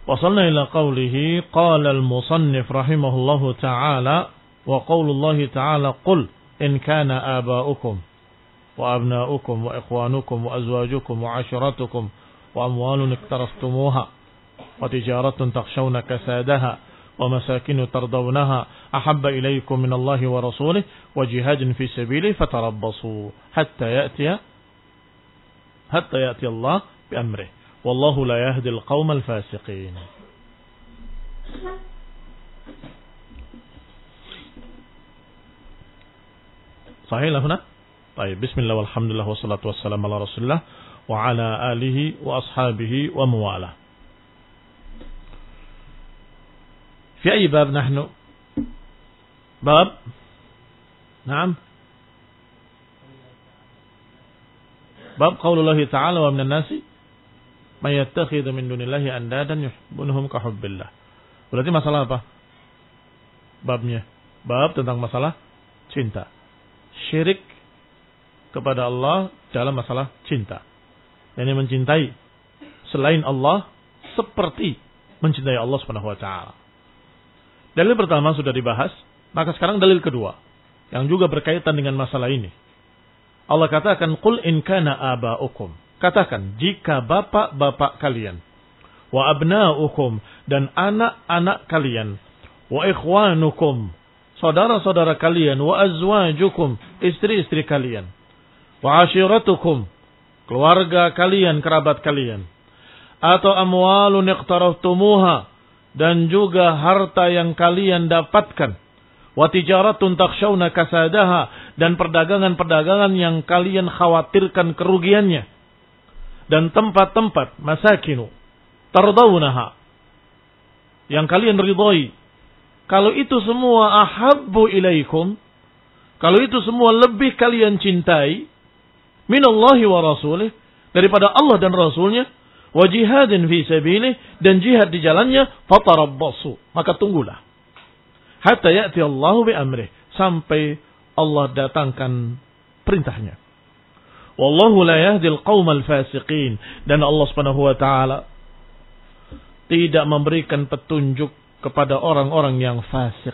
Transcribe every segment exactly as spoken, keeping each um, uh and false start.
Wasalna ila qawlihi qala al-musannif rahimahullahu ta'ala wa qawlullahi ta'ala qul in kana aba'ukum wa abna'ukum wa ikhwanukum wa azwajukum wa ashiratukum wa amwalun iktaraftumuha wa tijaratun takhshawna kasadaha wa masakinu tardawnaha ahabba ilaykum minallahi wa rasulih wa jihadin fi sabilihi fatarabbasu hatta ya'tiya hatta ya'tiya Allah bi amrih wallahu la yahdi al-qawma al-fasiqin. Sahih lah huna? Baik, bismillah walhamdulillah wassalatu wassalamu ala rasulillah wa ala alihi wa ashabihi wa mawalah. Fi ayyi bab nahnu? Bab? Naam. Bab qaulullah ta'ala wa minan nasi may yattakhidhu min dunillahi andadan yuhibbuhum ka hubbillah. Berarti masalah apa? Babnya. Bab tentang masalah cinta. Syirik kepada Allah dalam masalah cinta. Yang mencintai selain Allah seperti mencintai Allah Subhanahu wa taala. Dalil pertama sudah dibahas, maka sekarang dalil kedua yang juga berkaitan dengan masalah ini. Allah katakan qul in kana aba'ukum. Katakan jika bapak-bapak kalian, wa abna'ukum dan anak-anak kalian, wa ikhwanukum saudara-saudara kalian, wa azwajukum istri-istri kalian, wa ashiratukum keluarga kalian, kerabat kalian, atau amwalun iqtaraftumuha dan juga harta yang kalian dapatkan, wa tijaratun takhshawna kasadaha dan perdagangan-perdagangan yang kalian khawatirkan kerugiannya, dan tempat-tempat masakinu tardawnaha yang kalian ridhai. Kalau itu semua ahabbu ilaikum, kalau itu semua lebih kalian cintai minallahi wa rasulih daripada Allah dan Rasulnya, wa jihadin fi sabilih dan jihad di jalannya, fatarabbasu maka tunggulah hatta ya'ti Allahu bi amrih sampai Allah datangkan perintahnya. Wallahu la yahdil qaumal fasiqin dan Allah Subhanahu wa taala tidak memberikan petunjuk kepada orang-orang yang fasik.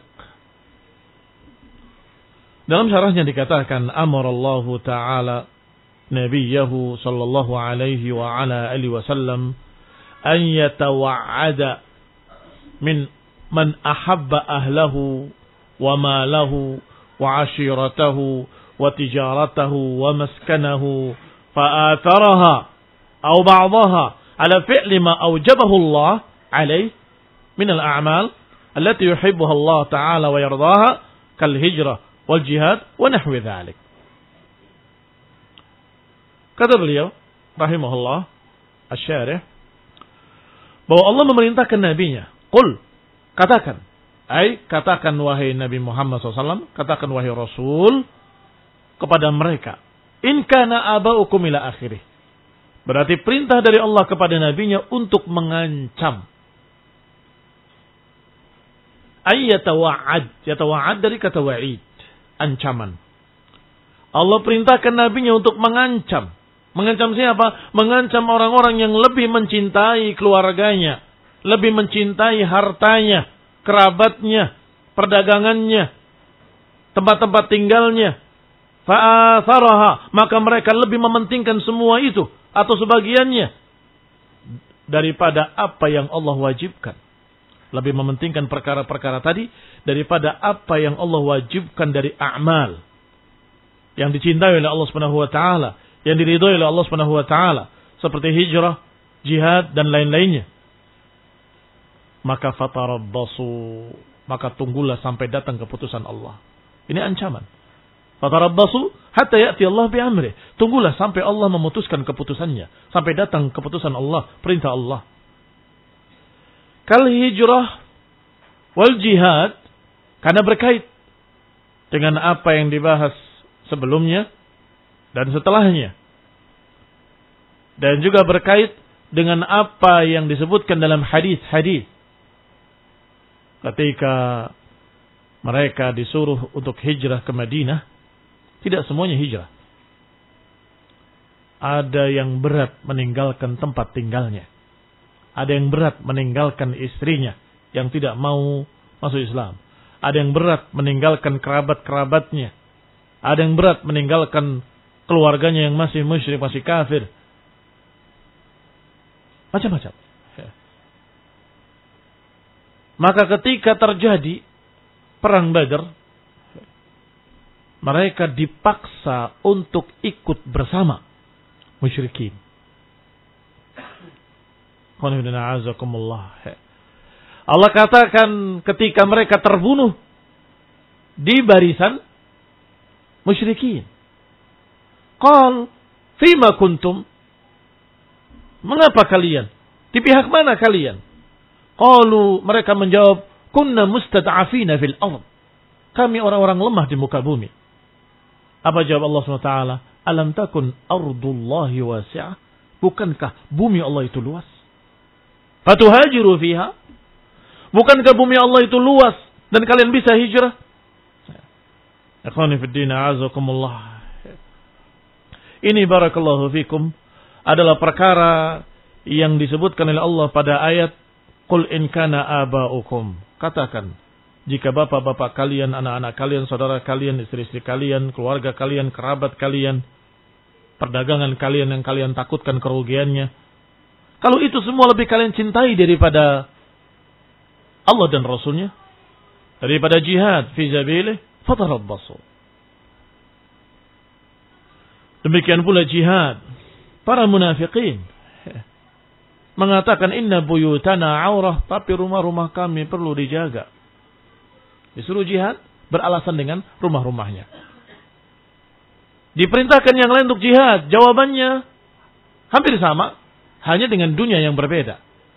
Dalam syarahnya dikatakan amarallahu ta'ala nabiyahu sallallahu alaihi wa ala alihi wasallam an yatawa'ada min man ahabba ahlahu wa malahu wa ashiratahu wa tijaratahu wa maskanahu fa'atharaha aw ba'daha ala fi'li ma awjabahu Allah alaih min al-a'mal allati yuhibbuha Allah ta'ala wa yardaha kal hijrah wal jihad wa nahwi dhalik. Kata beliau rahimahullah asy-syarih bahwa Allah memerintahkan nabinya, qul katakan, ai katakan wahai Nabi Muhammad shallallahu alaihi wasallam, katakan wahai Rasul kepada mereka, in kana aba'ukum ila akhirih. Berarti perintah dari Allah kepada nabinya untuk mengancam. Ayyatawa'ad, yatawa'ad dari kata wa'id, ancaman. Allah perintahkan nabinya untuk mengancam. Mengancam siapa? Mengancam orang-orang yang lebih mencintai keluarganya, lebih mencintai hartanya, kerabatnya, perdagangannya, tempat-tempat tinggalnya. Fa'atharaha, maka mereka lebih mementingkan semua itu atau sebagiannya daripada apa yang Allah wajibkan. Lebih mementingkan perkara-perkara tadi daripada apa yang Allah wajibkan dari a'mal yang dicintai oleh Allah Subhanahu wa taala, yang diridhai oleh Allah Subhanahu wa taala, seperti hijrah, jihad dan lain-lainnya. Maka fatarabbasu, maka tunggulah sampai datang keputusan Allah. Ini ancaman. Fatarabbasu hatta ya'ti Allah bi amrih. Tunggulah sampai Allah memutuskan keputusannya, sampai datang keputusan Allah, perintah Allah. Kal hijrah wal jihad, karena berkait dengan apa yang dibahas sebelumnya dan setelahnya. Dan juga berkait dengan apa yang disebutkan dalam hadis-hadis. Ketika mereka disuruh untuk hijrah ke Madinah, tidak semuanya hijrah. Ada yang berat meninggalkan tempat tinggalnya. Ada yang berat meninggalkan istrinya yang tidak mau masuk Islam. Ada yang berat meninggalkan kerabat-kerabatnya. Ada yang berat meninggalkan keluarganya yang masih musyrik, masih kafir. Macam-macam. Maka ketika terjadi perang Badar, mereka dipaksa untuk ikut bersama musyrikin. Allah katakan ketika mereka terbunuh di barisan musyrikin. Qal, fima kuntum? Mengapa kalian? Di pihak mana kalian? Qalu, mereka menjawab, kunna mustad'afina fil ard. Kami orang-orang lemah di muka bumi. Apa jawab Allah subhanahu wa taala? Alam takun ardullahi wasi'ah? Bukankah bumi Allah itu luas? Fatuhajiru fiha? Bukankah bumi Allah itu luas dan kalian bisa hijrah? Ikhwani fid din, a'azakumullah. Ini barakallahu fikum adalah perkara yang disebutkan oleh Allah pada ayat Qul in kana aba'ukum. Katakan, jika bapak-bapak kalian, anak-anak kalian, saudara kalian, istri-istri kalian, keluarga kalian, kerabat kalian, perdagangan kalian yang kalian takutkan kerugiannya, kalau itu semua lebih kalian cintai daripada Allah dan Rasulnya, daripada jihad fi sabilillah, fatarabbasu. Demikian pula jihad. Para munafikin mengatakan inna buyutana aurah, tapi rumah-rumah kami perlu dijaga. Disuruh jihad beralasan dengan rumah-rumahnya. Diperintahkan yang lain untuk jihad, jawabannya hampir sama, hanya dengan dunia yang berbeda.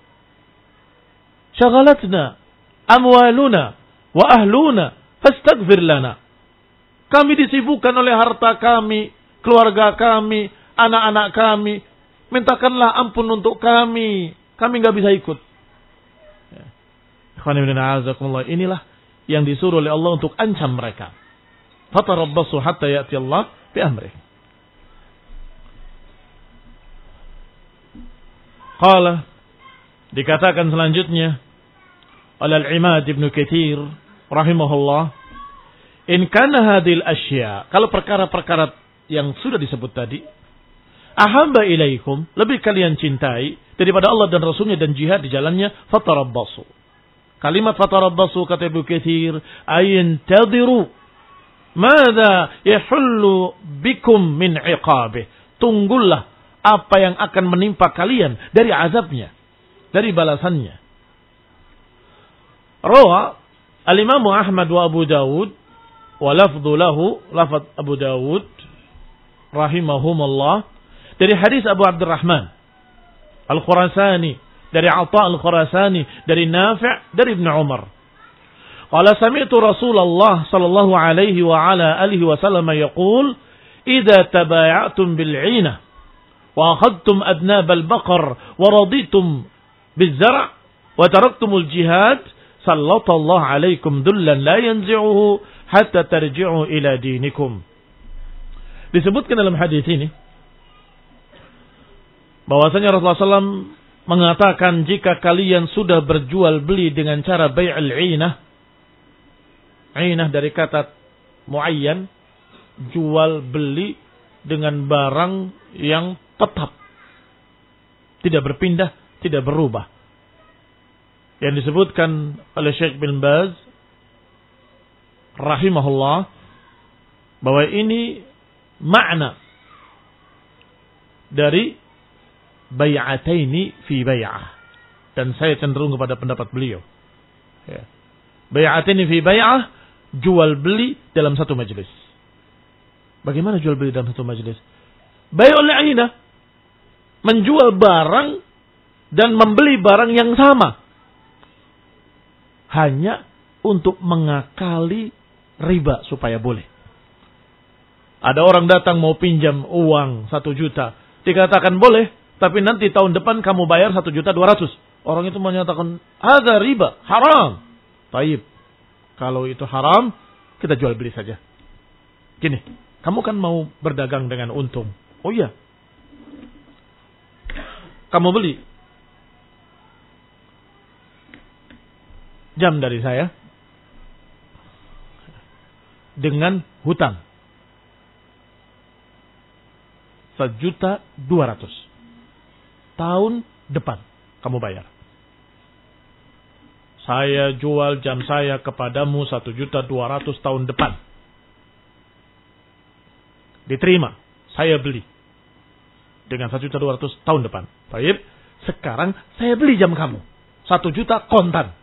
Syaghalatna amwaluna wa ahluna fastaghfir lana. Kami disibukkan oleh harta kami, keluarga kami, anak-anak kami. Mintakanlah ampun untuk kami. Kami enggak bisa ikut. Inilah yang disuruh oleh Allah untuk ancam mereka. Fatarabbasu hatta ya'ti Allah bi amrih. Qala, dikatakan selanjutnya oleh Al-Imad Ibn Katsir rahimahullah, in kana hadhil asya, kalau perkara-perkara yang sudah disebut tadi, ahabba ilaikum, lebih kalian cintai daripada Allah dan Rasulnya dan jihad di jalannya, fatarabbasu. Kalimat fatarabbasu kata Ibnu Katsir, ayintadiru madza yahullu bikum min iqabih. Tunggulah apa yang akan menimpa kalian dari azabnya, dari balasannya. Rawa al-Imam Ahmad wa Abu Dawud wa lafdhu lahu, lafaz Abu Dawud rahimahumullah, dari hadis Abu Abdurrahman Al-Khurasani, dari Atha Al-Khurasani, dari Nafi', dari Ibn Umar. Qala sami'tu Rasulullah sallallahu alaihi wa ala alihi wa sallam yaqul, idza tabaya'tum bil'inah wa akhadtum adnab al-baqar wa raditum biz-zar' wa taraktumul jihad, sallallahu alaikum dullan la yanzi'uhu hatta tarji'u ila dinikum. Disebutkan dalam hadis ini bahwasanya Rasulullah sallallahu alaihi wasallam mengatakan, jika kalian sudah berjual beli dengan cara bai'ul 'inah, 'inah dari kata muayyan, jual beli dengan barang yang tetap, tidak berpindah, tidak berubah, yang disebutkan oleh Syekh bin Baz rahimahullah bahwa ini makna dari bay'ataini fi bay'ah, dan saya cenderung kepada pendapat beliau. Ya. Bay'ataini fi bay'ah, jual beli dalam satu majelis. Bagaimana jual beli dalam satu majelis? Bai'ul 'ainah, menjual barang dan membeli barang yang sama, hanya untuk mengakali riba supaya boleh. Ada orang datang mau pinjam uang satu juta, dikatakan boleh, tapi nanti tahun depan kamu bayar satu juta dua ratus. Orang itu menyatakan, ada riba, haram. Taib, kalau itu haram, kita jual beli saja. Gini, kamu kan mau berdagang dengan untung. Oh iya, kamu beli jam dari saya dengan hutang sejuta dua ratus. Tahun depan kamu bayar. Saya jual jam saya kepadamu satu juta dua ratus tahun depan. Diterima. Saya beli. Dengan satu juta dua ratus tahun depan. Baik. Sekarang saya beli jam kamu. satu juta kontan.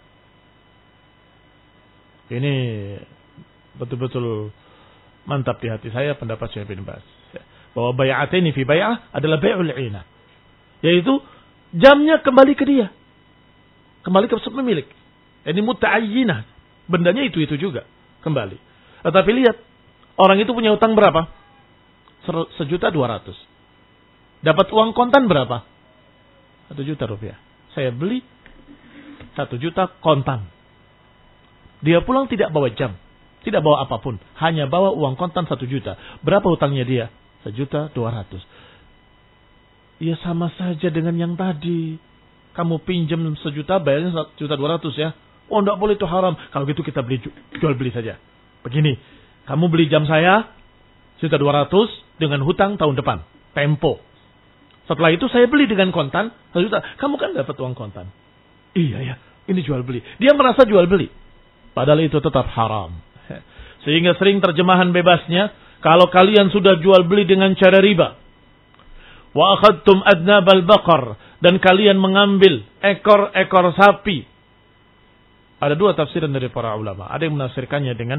Ini betul-betul mantap di hati saya pendapat Syekh bin Baz. Bahwa bay'ataini fi bay'ah adalah bay'ul 'inah. Yaitu jamnya kembali ke dia. Kembali ke pemilik. Ini muta'ayyinah. Bendanya itu-itu juga. Kembali. Tetapi lihat. Orang itu punya utang berapa? Sejuta dua ratus. Dapat uang kontan berapa? Satu juta rupiah. Saya beli satu juta kontan. Dia pulang tidak bawa jam. Tidak bawa apapun. Hanya bawa uang kontan satu juta. Berapa hutangnya dia? Sejuta dua ratus. Ya sama saja dengan yang tadi. Kamu pinjam sejuta, bayarnya satu juta dua ratus ya. Oh, tidak boleh, itu haram. Kalau gitu kita beli jual beli saja. Begini, kamu beli jam saya sejuta dua ratus dengan hutang tahun depan. Tempo. Setelah itu saya beli dengan kontan satu juta. Kamu kan dapat uang kontan. Iya ya, ini jual beli. Dia merasa jual beli. Padahal itu tetap haram. Sehingga sering terjemahan bebasnya, kalau kalian sudah jual beli dengan cara riba, wa akhadtum adnabal baqar, dan kalian mengambil ekor-ekor sapi. Ada dua tafsiran dari para ulama. Ada yang menafsirkannya dengan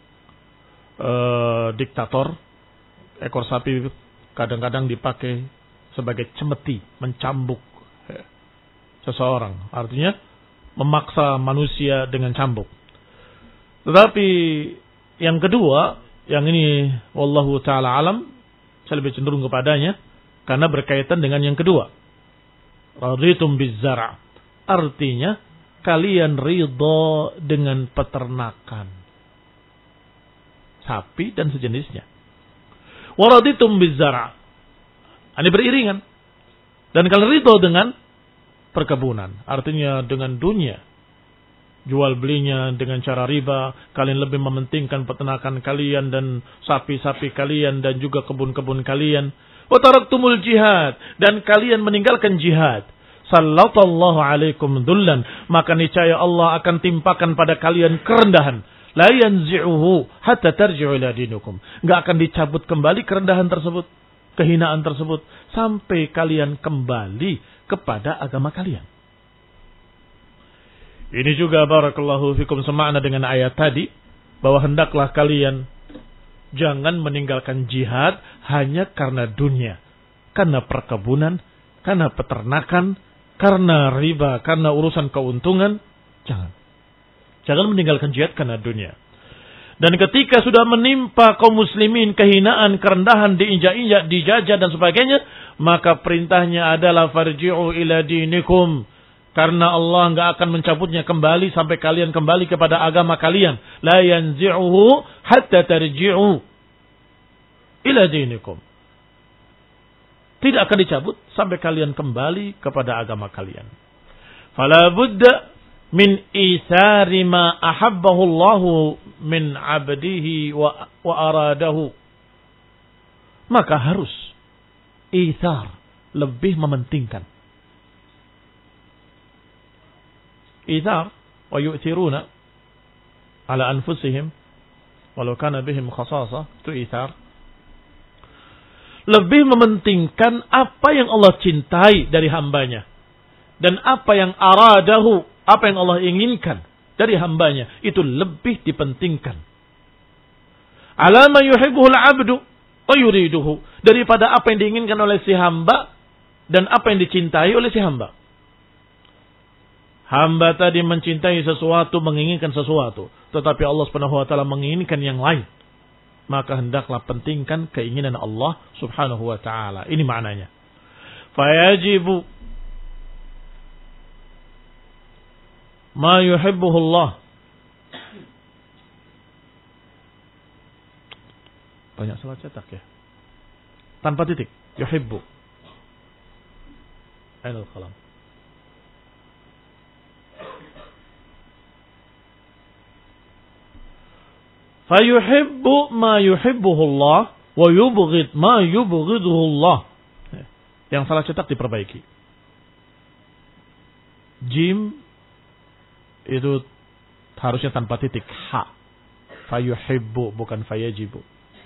uh, diktator. Ekor sapi kadang-kadang dipakai sebagai cemeti, mencambuk seseorang. Artinya memaksa manusia dengan cambuk. Tetapi yang kedua, yang ini wallahu ta'ala alam, saya lebih cenderung kepadanya karena berkaitan dengan yang kedua. Raditum bizzara'. Artinya kalian ridho dengan peternakan sapi dan sejenisnya. Waraditum bizzara'. Ini beriringan. Dan kalian ridho dengan perkebunan. Artinya dengan dunia. Jual belinya dengan cara riba. Kalian lebih mementingkan peternakan kalian dan sapi-sapi kalian dan juga kebun-kebun kalian. Wa taraktumul jihad. Dan kalian meninggalkan jihad. Sallallahu alaikum dhullan. Maka niscaya Allah akan timpakan pada kalian kerendahan. La yanzi'uhu hatta tarji'u ila dinukum. Enggak akan dicabut kembali kerendahan tersebut, kehinaan tersebut, sampai kalian kembali kepada agama kalian. Ini juga barakallahu fikum semakna dengan ayat tadi, bahwa hendaklah kalian jangan meninggalkan jihad hanya karena dunia, karena perkebunan, karena peternakan, karena riba, karena urusan keuntungan. Jangan. Jangan meninggalkan jihad karena dunia. Dan ketika sudah menimpa kaum muslimin kehinaan, kerendahan, diinjak-injak, dijajah dan sebagainya, maka perintahnya adalah farji'u ila dinikum. Karena Allah enggak akan mencabutnya kembali sampai kalian kembali kepada agama kalian. La yanzi'uhu hatta tarji'u ila dinikum. Tidak akan dicabut sampai kalian kembali kepada agama kalian. Fala budda min isari ma ahabbahu Allahu min abdihi wa, wa aradahu. Maka harus isar, lebih mementingkan. Isar wa yu'thiruna ala anfusihim walau kana bihim khasasa, itu isar. Lebih mementingkan apa yang Allah cintai dari hambanya dan apa yang aradahu, apa yang Allah inginkan dari hambanya, itu lebih dipentingkan. Alama yuhibbuhul abdu wa yuriduhu, daripada apa yang diinginkan oleh si hamba dan apa yang dicintai oleh si hamba. Hamba tadi mencintai sesuatu, menginginkan sesuatu, tetapi Allah Subhanahu wa taala menginginkan yang lain. Maka hendaklah pentingkan keinginan Allah Subhanahu wa taala. Ini maknanya. Fayajibu ma yuhibbuhu Allah. Banyak salah cetak ya. Tanpa titik. Yuhibbu. Ainul qalam. Fayuhibbu ma yuhibbuhullah wa yubghid ma yubghiduhullah. Yang salah cetak diperbaiki. Jim itu harusnya tanpa titik. Ha. Fayuhibbu bukan fayajibu.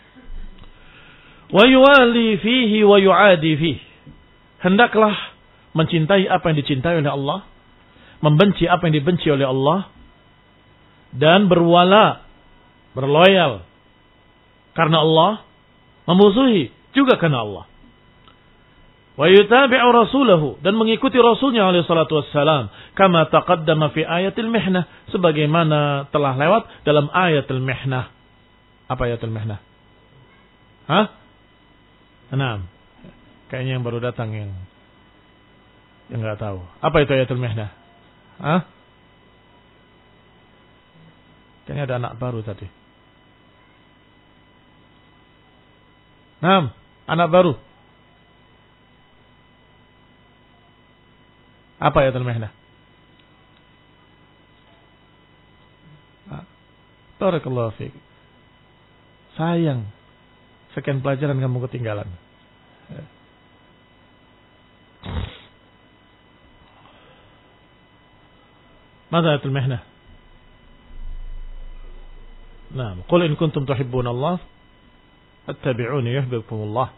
Wa yuwali fihi wa yu'adi fihi. Hendaklah mencintai apa yang dicintai oleh Allah, membenci apa yang dibenci oleh Allah, dan berwala, berloyal karena Allah, memusuhi juga karena Allah. Wa yutabi'u rasulahu, dan mengikuti rasulnya alaihi salatu wassalam, kama taqaddama fi ayatil mihnah, sebagaimana telah lewat dalam ayatul mihnah. Apa ayatul mihnah? Hah? Enam. Kayaknya yang baru datang yang yang enggak tahu. Apa itu ayatul mihnah? Hah? Kayaknya ada anak baru tadi. Enam, anak baru. Apa ayatul mihnah? Barakallahu fiik. Sayang, sekian pelajaran kamu ketinggalan. Mada ayatul mihnah? Naam, qul in kuntum tuhibbuna Allah fattabi'uni yuhibbukumullah.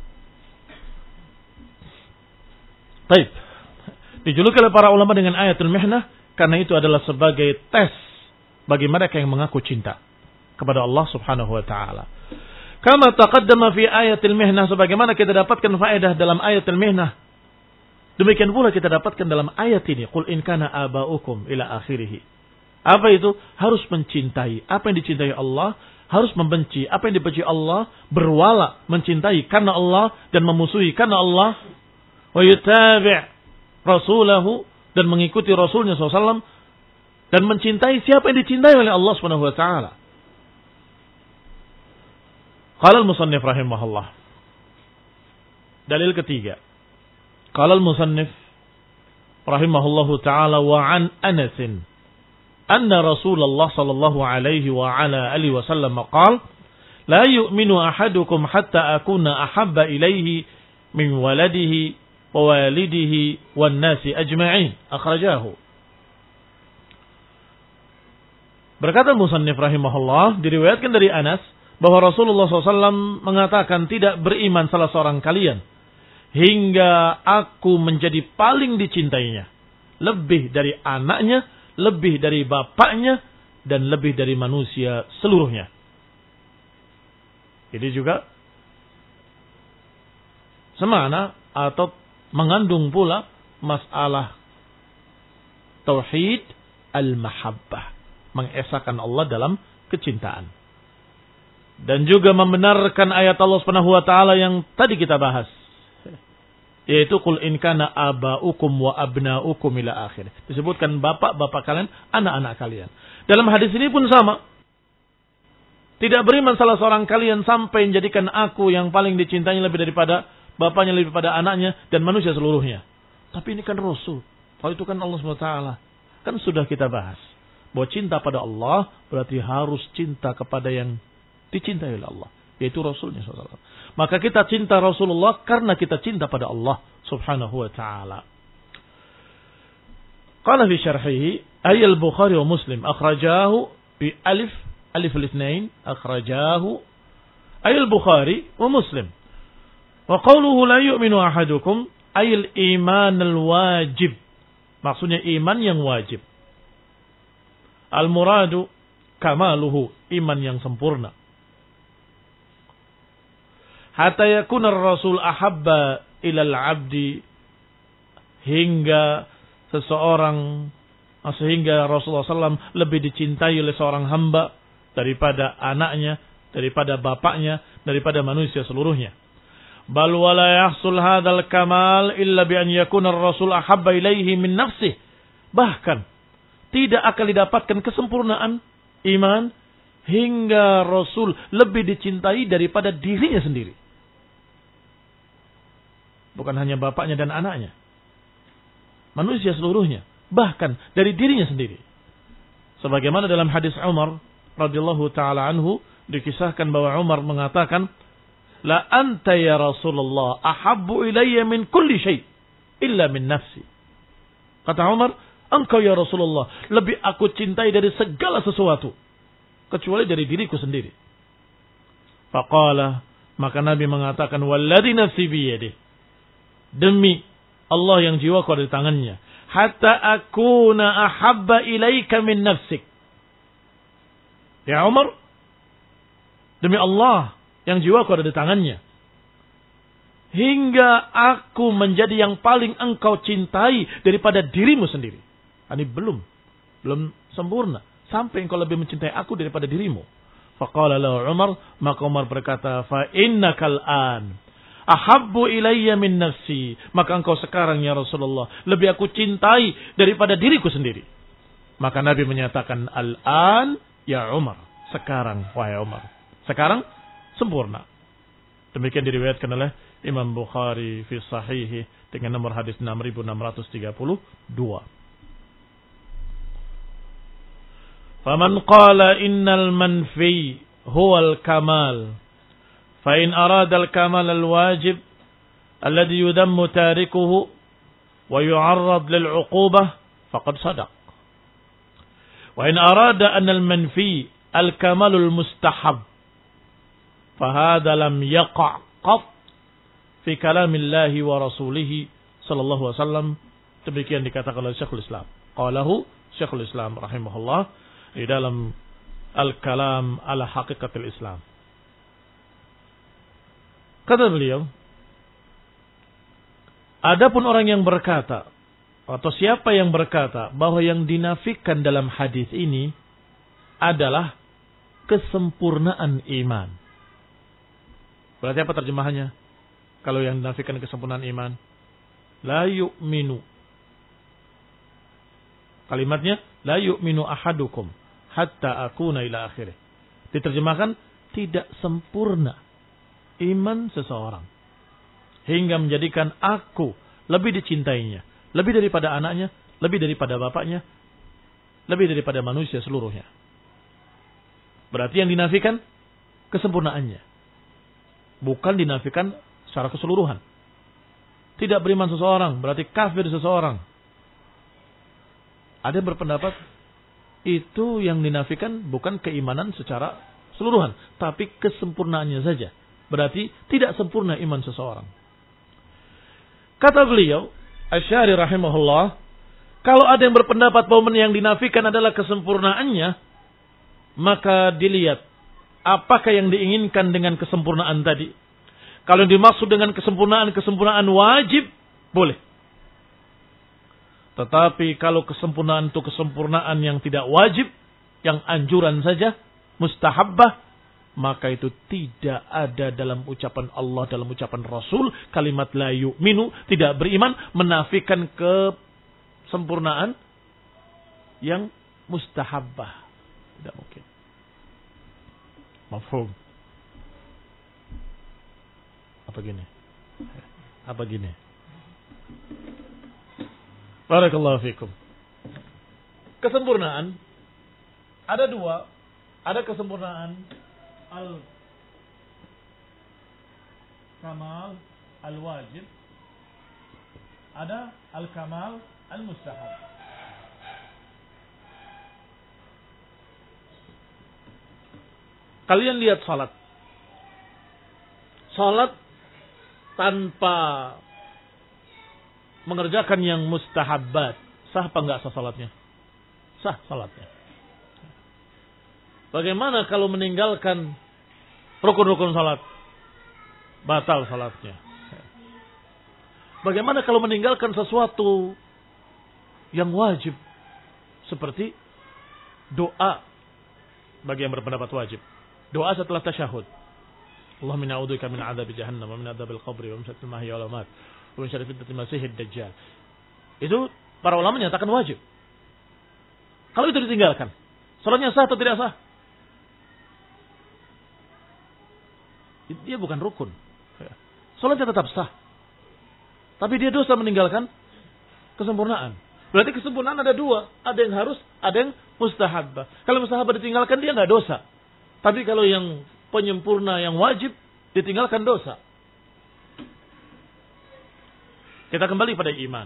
Baik. Dijuluki oleh para ulama dengan ayatul mihnah karena itu adalah sebagai tes bagi mereka yang mengaku cinta kepada Allah Subhanahu wa taala. Kama taqaddama fi ayatil mihnah, sebagaimana kita dapatkan faedah dalam ayatul mihnah, demikian pula kita dapatkan dalam ayat ini, qul in kana aba'ukum ila akhirih. Apa itu? Harus mencintai apa yang dicintai Allah, harus membenci apa yang dibenci Allah, berwala mencintai karena Allah dan memusuhi karena Allah, wa yutabi' rasulahu, dan mengikuti rasulnya sallallahu alaihi wasallam, dan mencintai siapa yang dicintai oleh Allah Subhanahu wa taala. Qala al-musannif rahimahullah. Dalil ketiga. Qala al-musannif rahimahullahu taala wa an Anas anna Rasulullah sallallahu alaihi wa ala alihi wasallam qala la yu'minu ahadukum hatta akuna ahabba ilaihi min waladihi wa walidihi wan nasi ajma'in. Akhrajahu. Berkata musannif rahimahullah, diriwayatkan dari Anas bahwa Rasulullah shallallahu alaihi wasallam mengatakan, tidak beriman salah seorang kalian hingga aku menjadi paling dicintainya, lebih dari anaknya, lebih dari bapaknya, dan lebih dari manusia seluruhnya. Jadi juga semana atau mengandung pula masalah tauhid al-mahabbah, mengesahkan Allah dalam kecintaan. Dan juga membenarkan ayat Allah Subhanahu wa taala yang tadi kita bahas, yaitu qul in kana aba'ukum wa abna'ukum ila akhir. Disebutkan bapak-bapak kalian, anak-anak kalian. Dalam hadis ini pun sama. Tidak beriman salah seorang kalian sampai menjadikan aku yang paling dicintainya lebih daripada bapaknya, lebih pada anaknya, dan manusia seluruhnya. Tapi ini kan Rasul. Kalau itu kan Allah subhanahu wa taala. Kan sudah kita bahas. Bahwa cinta pada Allah berarti harus cinta kepada yang dicintai oleh Allah. Yaitu Rasulnya shallallahu alaihi wasallam. Maka kita cinta Rasulullah karena kita cinta pada Allah subhanahu wa ta'ala. Qala fi syarhihi, ay al-Bukhari wa Muslim akhrajahu bi alif, alif al-ithnain, akhrajahu ay al-Bukhari wa Muslim. Wa qawluhu la yu'minu ahadukum ayil iman al-wajib. Maksudnya iman yang wajib. Al-muradu kamaluhu, iman yang sempurna. Hatta yakuna ar-rasul ahabba ilal abdi, hingga seseorang, sehingga Rasulullah shallallahu alaihi wasallam lebih dicintai oleh seorang hamba daripada anaknya, daripada bapaknya, daripada manusia seluruhnya. Bal wala yahsul hadzal kamal illa bi an yakuna ar-rasul ahabba ilaihi min nafsihi. Bahkan tidak akan didapatkan kesempurnaan iman hingga Rasul lebih dicintai daripada dirinya sendiri. Bukan hanya bapaknya dan anaknya, manusia seluruhnya, bahkan dari dirinya sendiri. Sebagaimana dalam hadis Umar radhiyallahu taala anhu dikisahkan bahwa Umar mengatakan, la anta ya Rasulullah ahabbu ilayya min kulli syai' illa min nafsi. Kata Umar, engkau ya Rasulullah lebih aku cintai dari segala sesuatu kecuali dari diriku sendiri. Faqala, maka Nabi mengatakan, walladzi nafsi biyadihi, demi Allah yang jiwaku ada di tangannya, hatta akuna ahabba ilaika min nafsik. Ya Umar, demi Allah yang jiwaku ada di tangannya, hingga aku menjadi yang paling engkau cintai daripada dirimu sendiri. Ini belum, belum sempurna. Sampai engkau lebih mencintai aku daripada dirimu. Faqala lahu Umar, maka Umar berkata, fa innakal an ahabbu ilayya min nafsi. Maka engkau sekarang ya Rasulullah lebih aku cintai daripada diriku sendiri. Maka Nabi menyatakan, al-an ya Umar. Sekarang, wahai Umar. Sekarang sempurna. Demikian diriwayatkan oleh Imam Bukhari fi sahihi dengan nomor hadis enam ribu enam ratus tiga puluh dua. Faman qala innal manfi huwal kamal fa in arada al kamal al wajib alladhi yudammu tarikuhu wa yu'arrad lil 'uqubah faqad sadaq. Wa in arada an al manfi al kamal al mustahab fa hadha lam yaqa' qat fi kalamillahi wa rasulihi sallallahu alaihi wasallam. Demikian dikatakan oleh Syekhul Islam. Qalahu Syekhul Islam rahimahullah di dalam Al-Kalam ala Haqiqatil Islam. Kata beliau, adapun orang yang berkata atau siapa yang berkata bahwa yang dinafikan dalam hadis ini adalah kesempurnaan iman. Berarti apa terjemahannya? Kalau yang dinafikan kesempurnaan iman, la yu'minu. Kalimatnya, la yu'minu ahadukum hatta akuna ila akhirih. Diterjemahkan, tidak sempurna iman seseorang hingga menjadikan aku lebih dicintainya, lebih daripada anaknya, lebih daripada bapaknya, lebih daripada manusia seluruhnya. Berarti yang dinafikan kesempurnaannya, bukan dinafikan secara keseluruhan. Tidak beriman seseorang berarti kafir seseorang. Ada yang berpendapat itu yang dinafikan bukan keimanan secara keseluruhan, tapi kesempurnaannya saja. Berarti tidak sempurna iman seseorang. Kata beliau, Asy-Syari rahimahullah, kalau ada yang berpendapat bahwa yang dinafikan adalah kesempurnaannya, maka dilihat apakah yang diinginkan dengan kesempurnaan tadi. Kalau dimaksud dengan kesempurnaan-kesempurnaan wajib, boleh. Tetapi kalau kesempurnaan itu kesempurnaan yang tidak wajib, yang anjuran saja, mustahabbah, maka itu tidak ada dalam ucapan Allah, dalam ucapan Rasul, kalimat la yu'minu, tidak beriman, menafikan kesempurnaan yang mustahabbah. Tidak mungkin. Mafhum. Apa gini? Apa gini? Barakallahu fikum. Kesempurnaan ada dua. Ada kesempurnaan al-kamal al-wajib. Ada al-kamal al-mustahab. Kalian lihat salat. Salat tanpa mengerjakan yang mustahabbat, sah apa enggak sah salatnya? Sah salatnya. Bagaimana kalau meninggalkan rukun-rukun salat? Batal salatnya. Bagaimana kalau meninggalkan sesuatu yang wajib? Seperti doa bagi yang berpendapat wajib. Doa setelah tasyahud. Allahumma inna a'udzubika min 'adzabi jahannam wa min 'adzabil qabri wa min syarril mahya wal mamat wa min syarri fitnatil masiihid dajjal. Itu para ulama menyatakan wajib. Kalau itu ditinggalkan, salatnya sah atau tidak sah? Dia bukan rukun. Salatnya tetap sah. Tapi dia dosa meninggalkan kesempurnaan. Berarti kesempurnaan ada dua. Ada yang harus, ada yang mustahabbah. Kalau mustahabbah ditinggalkan, dia nggak dosa. Tapi kalau yang penyempurna, yang wajib, ditinggalkan dosa. Kita kembali pada iman.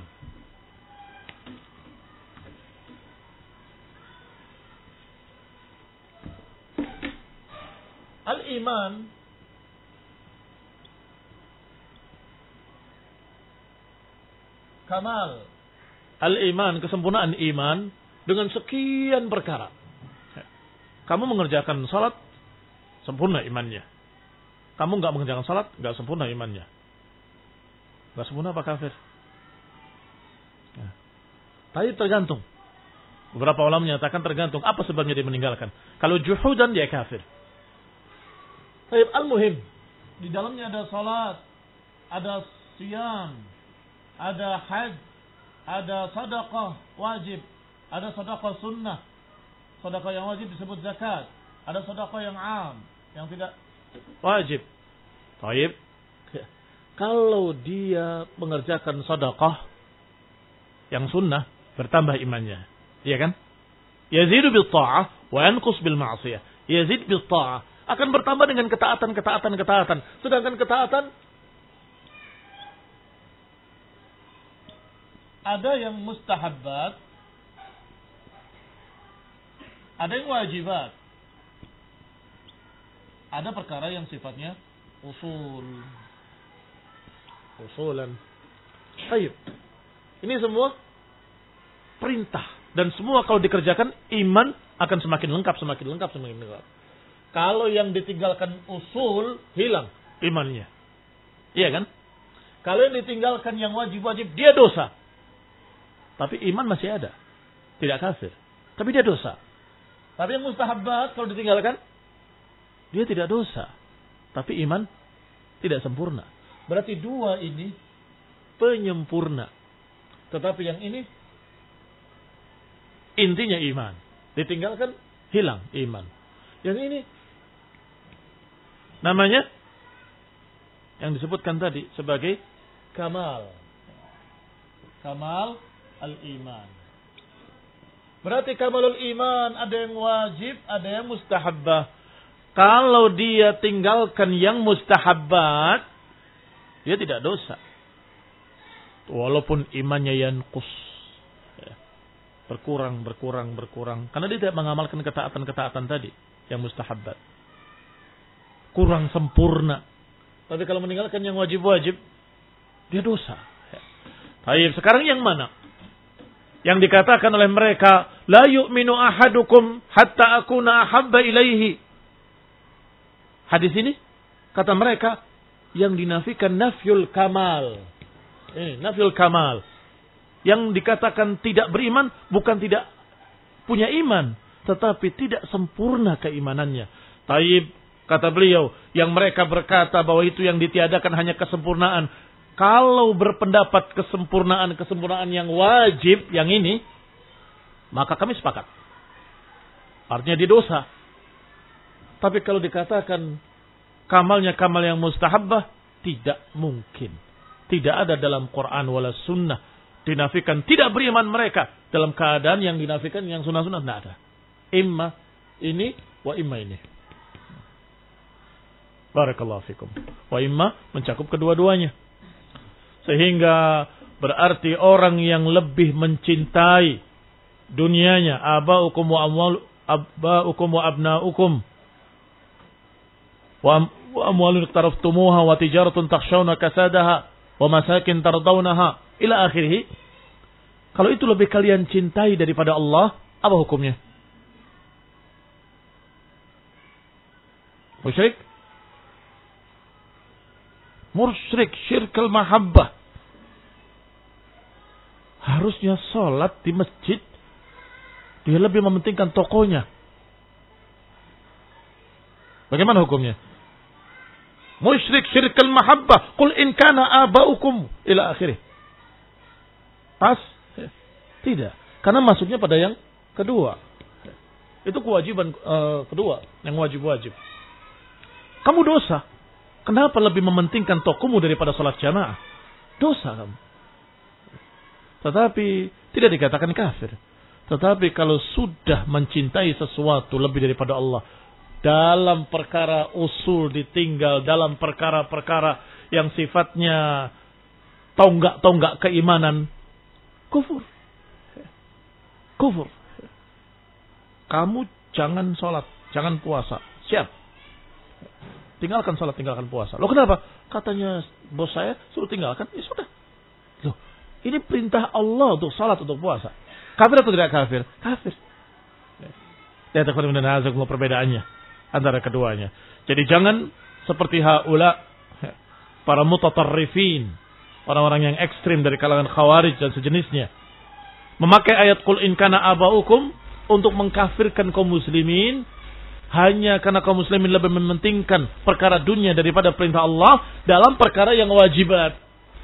Al-iman kamal. Al-iman, kesempurnaan iman dengan sekian perkara. Kamu mengerjakan salat, sempurna imannya. Kamu enggak mengerjakan salat, enggak sempurna imannya. Enggak sempurna apa kafir? Ya. Tapi tergantung. Beberapa ulama menyatakan tergantung apa sebabnya dia meninggalkan. Kalau juhudan dia kafir. Tapi al-muhim, di dalamnya ada salat, ada siyam, ada hajj, ada sedekah wajib, ada sedekah sunnah. Sedekah yang wajib disebut zakat, ada sedekah yang am, yang tidak wajib. Baik. Kalau dia mengerjakan sedekah yang sunnah, bertambah imannya. Iya kan? Yazidu bil ta'ah wa yanqus bil ma'siyah. Yazid bil ta'ah akan bertambah dengan ketaatan, ketaatan, ketaatan. Sedangkan ketaatan ada yang mustahabbat, ada yang wajibat. Ada perkara yang sifatnya usul. Usulan. Baik. Ini semua perintah. Dan semua kalau dikerjakan, iman akan semakin lengkap, semakin lengkap, semakin lengkap. Kalau yang ditinggalkan usul, hilang imannya. Iya kan? Kalau yang ditinggalkan yang wajib-wajib, dia dosa. Tapi iman masih ada. Tidak kafir. Tapi dia dosa. Tapi yang mustahabbat kalau ditinggalkan, dia tidak dosa. Tapi iman tidak sempurna. Berarti dua ini penyempurna. Tetapi yang ini intinya iman. Ditinggalkan, hilang iman. Yang ini namanya yang disebutkan tadi sebagai kamal. Kamal al-iman. Berarti kamalul iman ada yang wajib, ada yang mustahabbah. Kalau dia tinggalkan yang mustahabbat, dia tidak dosa. Walaupun imannya yanqus. Berkurang, berkurang, berkurang. Karena dia tidak mengamalkan ketaatan-ketaatan tadi yang mustahabbat. Kurang sempurna. Tapi kalau meninggalkan yang wajib-wajib, dia dosa. Baik, sekarang yang mana? Yang dikatakan oleh mereka, la yu'minu ahadukum hatta akuna ahabba ilaihi. Hadis ini kata mereka yang dinafikan nafyul kamal. Eh, nafyul kamal. Yang dikatakan tidak beriman bukan tidak punya iman, tetapi tidak sempurna keimanannya. Taib, kata beliau, yang mereka berkata bahwa itu yang ditiadakan hanya kesempurnaan. Kalau berpendapat kesempurnaan-kesempurnaan yang wajib, yang ini, maka kami sepakat. Artinya dia dosa. Tapi kalau dikatakan kamalnya kamal yang mustahabbah, tidak mungkin. Tidak ada dalam Quran wala sunnah. Dinafikan tidak beriman mereka. Dalam keadaan yang dinafikan yang sunnah-sunnah, tidak ada. Imma ini, wa imma ini. Barakallahu fikum. Wa imma mencakup kedua-duanya. Sehingga berarti orang yang lebih mencintai dunianya, abaukum wa amwal abaukum wa abnaukum wa amwalun iqtaraftumuha wa tijaratun takhshawna kasadaha wa masakin tardawnaha ila akhirih. Kalau itu lebih kalian cintai daripada Allah, apa hukumnya? Musyrik? Musyrik, syirkul mahabbah. Harusnya sholat di masjid, dia lebih mementingkan tokonya. Bagaimana hukumnya? Musyrik syirkul mahabbah. Qul in kana abaukum ila akhirih. Pas? Tidak. Karena masuknya pada yang kedua. Itu kewajiban uh, kedua, yang wajib-wajib. Kamu dosa. Kenapa lebih mementingkan tokomu daripada sholat jamaah? Dosa kamu. Tetapi tidak dikatakan kafir. Tetapi kalau sudah mencintai sesuatu lebih daripada Allah, dalam perkara usul ditinggal, dalam perkara-perkara yang sifatnya tonggak-tonggak keimanan, kufur. Kufur. Kamu jangan sholat, jangan puasa. Siap. Tinggalkan sholat, tinggalkan puasa. Loh kenapa? Katanya bos saya suruh tinggalkan. Ya sudah. Loh, ini perintah Allah untuk sholat, untuk puasa. Kafir atau tidak kafir? Kafir. Lihat perbedaannya antara keduanya. Jadi jangan seperti haula, para mutatarrifin, orang-orang yang ekstrim dari kalangan khawarij dan sejenisnya, memakai ayat qul in kana abaukum untuk mengkafirkan kaum muslimin hanya karena kaum muslimin lebih mementingkan perkara dunia daripada perintah Allah dalam perkara yang wajibat.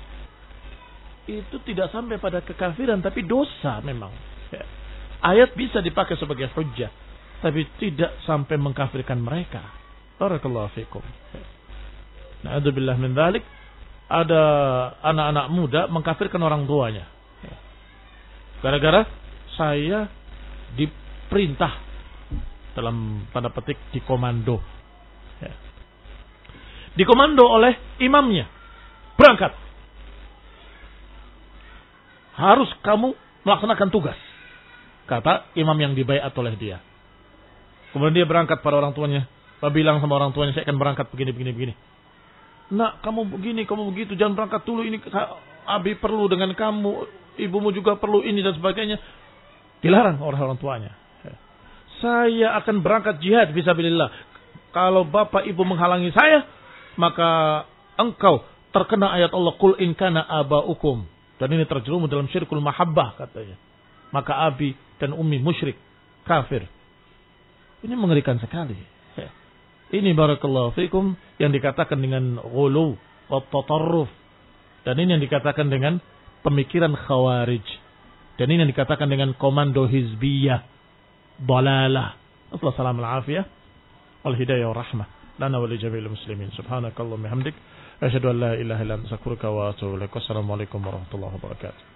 Itu tidak sampai pada kekafiran, tapi dosa memang. Ayat bisa dipakai sebagai hujjah, tapi tidak sampai mengkafirkan mereka. Barakallahu fikum. Na'udzubillah min dzalik. Ada anak-anak muda mengkafirkan orang tuanya. Gara-gara saya diperintah, dalam tanda petik dikomando. Dikomando oleh imamnya. Berangkat. Harus kamu melaksanakan tugas, kata imam yang dibaiat oleh dia. Kemudian dia berangkat pada orang tuanya. Dia bilang sama orang tuanya, saya akan berangkat begini, begini, begini. Nak, kamu begini, kamu begitu, jangan berangkat dulu. Ini Abi perlu dengan kamu, ibumu juga perlu ini dan sebagainya. Dilarang oleh orang tuanya. Saya akan berangkat jihad fisabilillah. Kalau bapak ibu menghalangi saya, maka engkau terkena ayat Allah, qul in kana abaukum. Dan ini terjerumus dalam syirkul mahabbah katanya. Maka abi dan ummi musyrik, kafir. Ini mengerikan sekali. Ini barakallahu fikum yang dikatakan dengan ghulu wa tatarruf. Dan ini yang dikatakan dengan pemikiran khawarij. Dan ini yang dikatakan dengan komando hizbiyah, dalalah. Assalamualaikum warahmatullahi wabarakatuh. Wal hidayah wa rahmah lana wa li jami'il muslimin. Subhanakallahumma hamdik, asyhadu an la ilaha illa anta astaghfiruka wa atubu ilaik. Wassalamualaikum warahmatullahi wabarakatuh.